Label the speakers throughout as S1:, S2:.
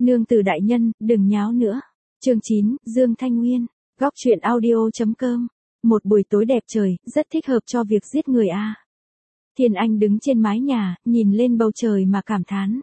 S1: Nương tử đại nhân, đừng nháo nữa. Chương 9, Dương Thanh Nguyên. Góc truyện audio.com. Một buổi tối đẹp trời, rất thích hợp cho việc giết người a. Thiên Anh đứng trên mái nhà, nhìn lên bầu trời mà cảm thán.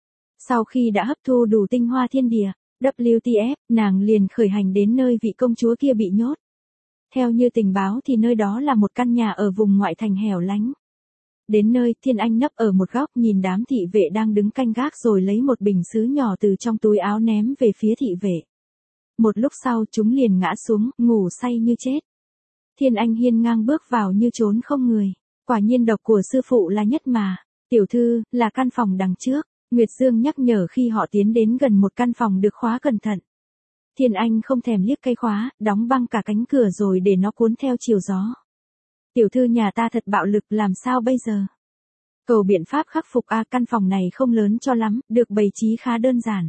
S1: Sau khi đã hấp thu đủ tinh hoa thiên địa, WTF, nàng liền khởi hành đến nơi vị công chúa kia bị nhốt. Theo như tình báo thì nơi đó là một căn nhà ở vùng ngoại thành hẻo lánh. Đến nơi, Thiên Anh nấp ở một góc nhìn đám thị vệ đang đứng canh gác rồi lấy một bình sứ nhỏ từ trong túi áo ném về phía thị vệ. Một lúc sau chúng liền ngã xuống, ngủ say như chết. Thiên Anh hiên ngang bước vào như trốn không người. Quả nhiên độc của sư phụ là nhất mà. Tiểu thư, là căn phòng đằng trước. Nguyệt Dương nhắc nhở khi họ tiến đến gần một căn phòng được khóa cẩn thận. Thiên Anh không thèm liếc cây khóa, đóng băng cả cánh cửa rồi để nó cuốn theo chiều gió. Tiểu thư nhà ta thật bạo lực, làm sao bây giờ? Cầu biện pháp khắc phục căn phòng này không lớn cho lắm, được bày trí khá đơn giản.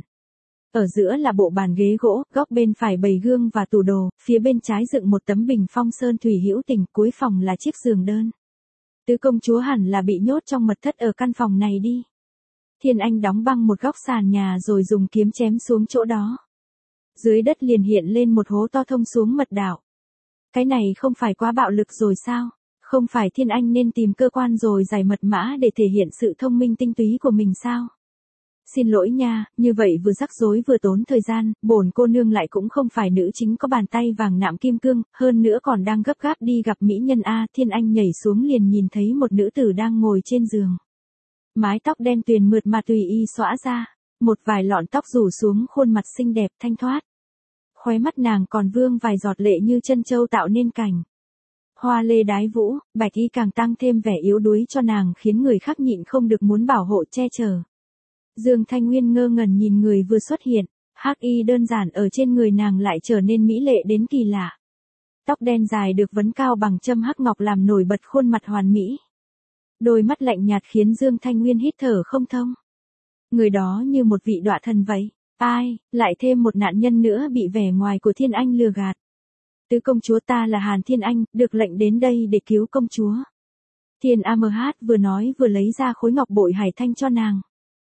S1: Ở giữa là bộ bàn ghế gỗ, góc bên phải bày gương và tủ đồ, phía bên trái dựng một tấm bình phong sơn thủy hữu tình, cuối phòng là chiếc giường đơn. Tứ công chúa hẳn là bị nhốt trong mật thất ở căn phòng này đi. Thiên Anh đóng băng một góc sàn nhà rồi dùng kiếm chém xuống chỗ đó. Dưới đất liền hiện lên một hố to thông xuống mật đạo. Cái này không phải quá bạo lực rồi sao? Không phải Thiên Anh nên tìm cơ quan rồi giải mật mã để thể hiện sự thông minh tinh túy của mình sao? Xin lỗi nha, như vậy vừa rắc rối vừa tốn thời gian, bổn cô nương lại cũng không phải nữ chính có bàn tay vàng nạm kim cương, hơn nữa còn đang gấp gáp đi gặp mỹ nhân a. Thiên Anh nhảy xuống liền nhìn thấy một nữ tử đang ngồi trên giường. Mái tóc đen tuyền mượt mà tùy y xõa ra, một vài lọn tóc rủ xuống khuôn mặt xinh đẹp thanh thoát. Khóe mắt nàng còn vương vài giọt lệ như chân châu tạo nên cảnh. Hoa lê đái vũ, bạch y càng tăng thêm vẻ yếu đuối cho nàng khiến người khác nhịn không được muốn bảo hộ che chở. Dương Thanh Nguyên ngơ ngẩn nhìn người vừa xuất hiện, hắc y đơn giản ở trên người nàng lại trở nên mỹ lệ đến kỳ lạ. Tóc đen dài được vấn cao bằng châm hắc ngọc làm nổi bật khuôn mặt hoàn mỹ. Đôi mắt lạnh nhạt khiến Dương Thanh Nguyên hít thở không thông. Người đó như một vị đọa thần vậy. Ai, lại thêm một nạn nhân nữa bị vẻ ngoài của Thiên Anh lừa gạt. Tứ công chúa ta là Hàn Thiên Anh, được lệnh đến đây để cứu công chúa. Thiên AMH vừa nói vừa lấy ra khối ngọc bội hải thanh cho nàng.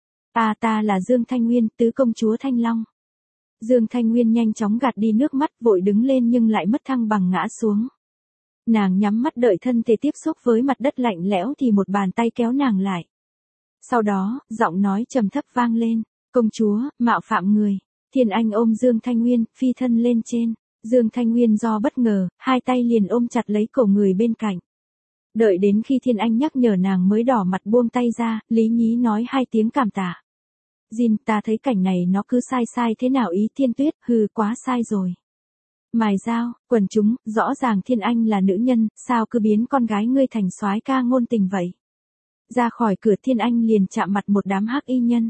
S1: Ta là Dương Thanh Nguyên, tứ công chúa Thanh Long. Dương Thanh Nguyên nhanh chóng gạt đi nước mắt vội đứng lên nhưng lại mất thăng bằng ngã xuống. Nàng nhắm mắt đợi thân thể tiếp xúc với mặt đất lạnh lẽo thì một bàn tay kéo nàng lại. Sau đó, giọng nói trầm thấp vang lên, công chúa, mạo phạm người. Thiên Anh ôm Dương Thanh Nguyên, phi thân lên trên. Dương Thanh Nguyên do bất ngờ, hai tay liền ôm chặt lấy cổ người bên cạnh. Đợi đến khi Thiên Anh nhắc nhở nàng mới đỏ mặt buông tay ra, lý nhí nói hai tiếng cảm tạ. Jin, ta thấy cảnh này nó cứ sai thế nào ý Thiên Tuyết, hừ quá sai rồi. Mài dao, quần chúng, rõ ràng Thiên Anh là nữ nhân, sao cứ biến con gái ngươi thành soái ca ngôn tình vậy? Ra khỏi cửa Thiên Anh liền chạm mặt một đám hắc y nhân.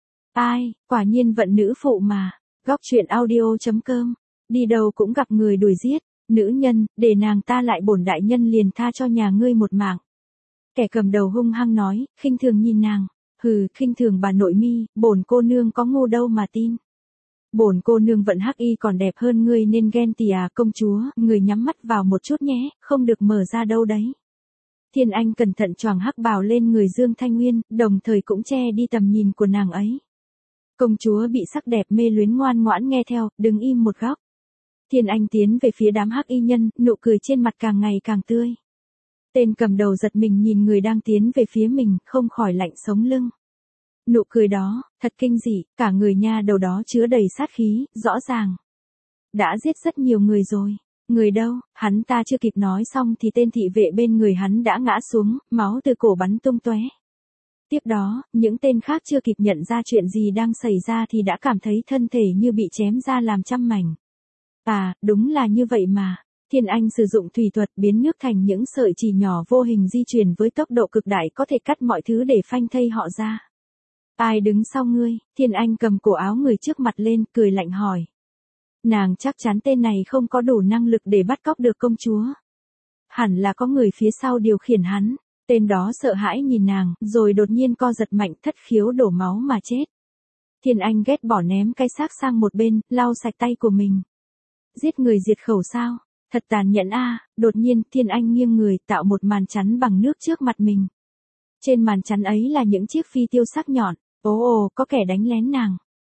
S1: Ai, quả nhiên vận nữ phụ mà. Góc truyện audio.com. Đi đâu cũng gặp người đuổi giết. Nữ nhân, để nàng ta lại bổn đại nhân liền tha cho nhà ngươi một mạng. Kẻ cầm đầu hung hăng nói, khinh thường nhìn nàng. Hừ, khinh thường bà nội mi, bổn cô nương có ngu đâu mà tin. Bổn cô nương vận hắc y còn đẹp hơn ngươi nên ghen tị công chúa, người nhắm mắt vào một chút nhé, không được mở ra đâu đấy. Thiên Anh cẩn thận choàng hắc bào lên người Dương Thanh Nguyên, đồng thời cũng che đi tầm nhìn của nàng ấy. Công chúa bị sắc đẹp mê luyến ngoan ngoãn nghe theo, đứng im một góc. Thiên Anh tiến về phía đám hắc y nhân, nụ cười trên mặt càng ngày càng tươi. Tên cầm đầu giật mình nhìn người đang tiến về phía mình, không khỏi lạnh sống lưng. Nụ cười đó, thật kinh dị, cả người nha đầu đó chứa đầy sát khí, rõ ràng. Đã giết rất nhiều người rồi. Người đâu, hắn ta chưa kịp nói xong thì tên thị vệ bên người hắn đã ngã xuống, máu từ cổ bắn tung tóe. Tiếp đó, những tên khác chưa kịp nhận ra chuyện gì đang xảy ra thì đã cảm thấy thân thể như bị chém ra làm trăm mảnh. Đúng là như vậy mà. Thiên Anh sử dụng thủy thuật biến nước thành những sợi chỉ nhỏ vô hình di chuyển với tốc độ cực đại có thể cắt mọi thứ để phanh thây họ ra. Ai đứng sau ngươi? Thiên Anh cầm cổ áo người trước mặt lên, cười lạnh hỏi. Nàng chắc chắn tên này không có đủ năng lực để bắt cóc được công chúa. Hẳn là có người phía sau điều khiển hắn. Tên đó sợ hãi nhìn nàng, rồi đột nhiên co giật mạnh thất khiếu đổ máu mà chết. Thiên Anh ghét bỏ ném cái xác sang một bên, lau sạch tay của mình. Giết người diệt khẩu sao? Thật tàn nhẫn Đột nhiên Thiên Anh nghiêng người tạo một màn chắn bằng nước trước mặt mình. Trên màn chắn ấy là những chiếc phi tiêu sắc nhọn. Có kẻ đánh lén nàng.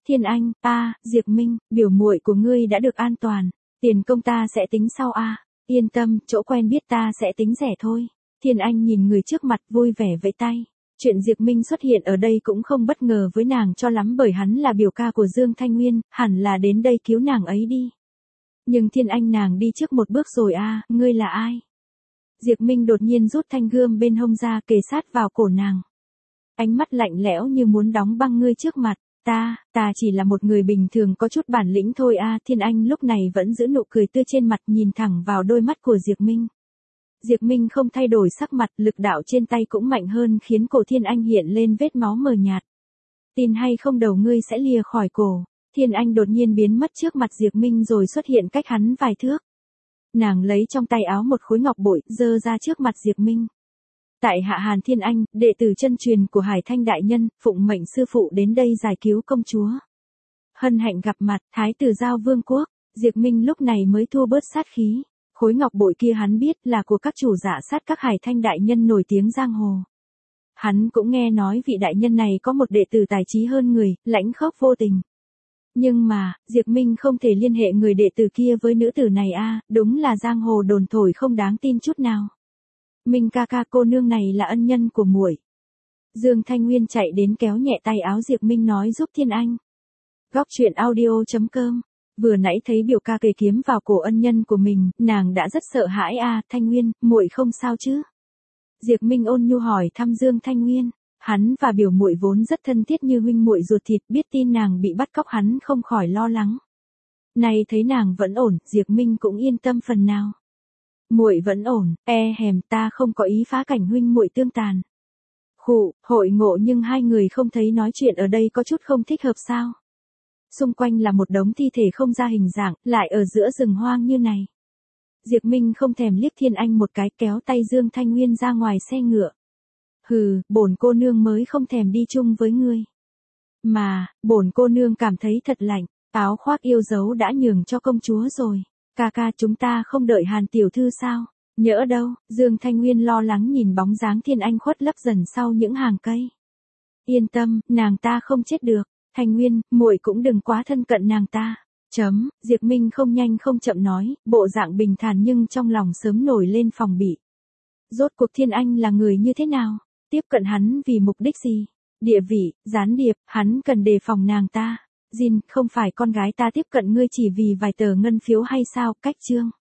S1: Thiên Anh, Diệp Minh, biểu muội của ngươi đã được an toàn, tiền công ta sẽ tính sau yên tâm, chỗ quen biết ta sẽ tính rẻ thôi. Thiên Anh nhìn người trước mặt vui vẻ vẫy tay. Chuyện Diệp Minh xuất hiện ở đây cũng không bất ngờ với nàng cho lắm bởi hắn là biểu ca của Dương Thanh Nguyên, hẳn là đến đây cứu nàng ấy đi. Nhưng Thiên Anh nàng đi trước một bước rồi ngươi là ai? Diệp Minh đột nhiên rút thanh gươm bên hông ra kề sát vào cổ nàng. Ánh mắt lạnh lẽo như muốn đóng băng ngươi trước mặt. Ta chỉ là một người bình thường có chút bản lĩnh thôi Thiên Anh lúc này vẫn giữ nụ cười tươi trên mặt nhìn thẳng vào đôi mắt của Diệp Minh. Diệp Minh không thay đổi sắc mặt, lực đạo trên tay cũng mạnh hơn khiến cổ Thiên Anh hiện lên vết máu mờ nhạt. Tin hay không đầu ngươi sẽ lìa khỏi cổ. Thiên Anh đột nhiên biến mất trước mặt Diệp Minh rồi xuất hiện cách hắn vài thước. Nàng lấy trong tay áo một khối ngọc bội, giơ ra trước mặt Diệp Minh. Tại hạ Hàn Thiên Anh, đệ tử chân truyền của Hải Thanh đại nhân, phụng mệnh sư phụ đến đây giải cứu công chúa. Hân hạnh gặp mặt, Thái tử Giao Vương quốc. Diệp Minh lúc này mới thua bớt sát khí. Khối ngọc bội kia hắn biết là của các chủ dạ sát các Hải Thanh đại nhân nổi tiếng giang hồ. Hắn cũng nghe nói vị đại nhân này có một đệ tử tài trí hơn người, lãnh khốc vô tình. Nhưng mà, Diệp Minh không thể liên hệ người đệ tử kia với nữ tử này đúng là giang hồ đồn thổi không đáng tin chút nào. Minh ca ca, cô nương này là ân nhân của muội. Dương Thanh Nguyên chạy đến kéo nhẹ tay áo Diệp Minh nói giúp Thiên Anh. Góc truyện audio.com. Vừa nãy thấy biểu ca kề kiếm vào cổ ân nhân của mình, nàng đã rất sợ hãi Thanh Nguyên, muội không sao chứ? Diệp Minh ôn nhu hỏi thăm Dương Thanh Nguyên. Hắn và biểu muội vốn rất thân thiết như huynh muội ruột thịt, biết tin nàng bị bắt cóc hắn không khỏi lo lắng. Nay thấy nàng vẫn ổn, Diệp Minh cũng yên tâm phần nào. Muội vẫn ổn, ta không có ý phá cảnh huynh muội tương tàn. Hội ngộ nhưng hai người không thấy nói chuyện ở đây có chút không thích hợp sao? Xung quanh là một đống thi thể không ra hình dạng, lại ở giữa rừng hoang như này. Diệp Minh không thèm liếc Thiên Anh một cái, kéo tay Dương Thanh Nguyên ra ngoài xe ngựa. Hừ, bổn cô nương mới không thèm đi chung với ngươi. Mà, bổn cô nương cảm thấy thật lạnh, áo khoác yêu dấu đã nhường cho công chúa rồi. Ca ca, chúng ta không đợi Hàn tiểu thư sao? Nhỡ đâu? Dương Thanh Nguyên lo lắng nhìn bóng dáng Thiên Anh khuất lấp dần sau những hàng cây. Yên tâm, nàng ta không chết được. Thanh Nguyên, muội cũng đừng quá thân cận nàng ta. Diệp Minh không nhanh không chậm nói, bộ dạng bình thản nhưng trong lòng sớm nổi lên phòng bị. Rốt cuộc Thiên Anh là người như thế nào? Tiếp cận hắn vì mục đích gì? Địa vị, gián điệp, hắn cần đề phòng nàng ta. Jin, không phải con gái ta tiếp cận ngươi chỉ vì vài tờ ngân phiếu hay sao? Cách chương.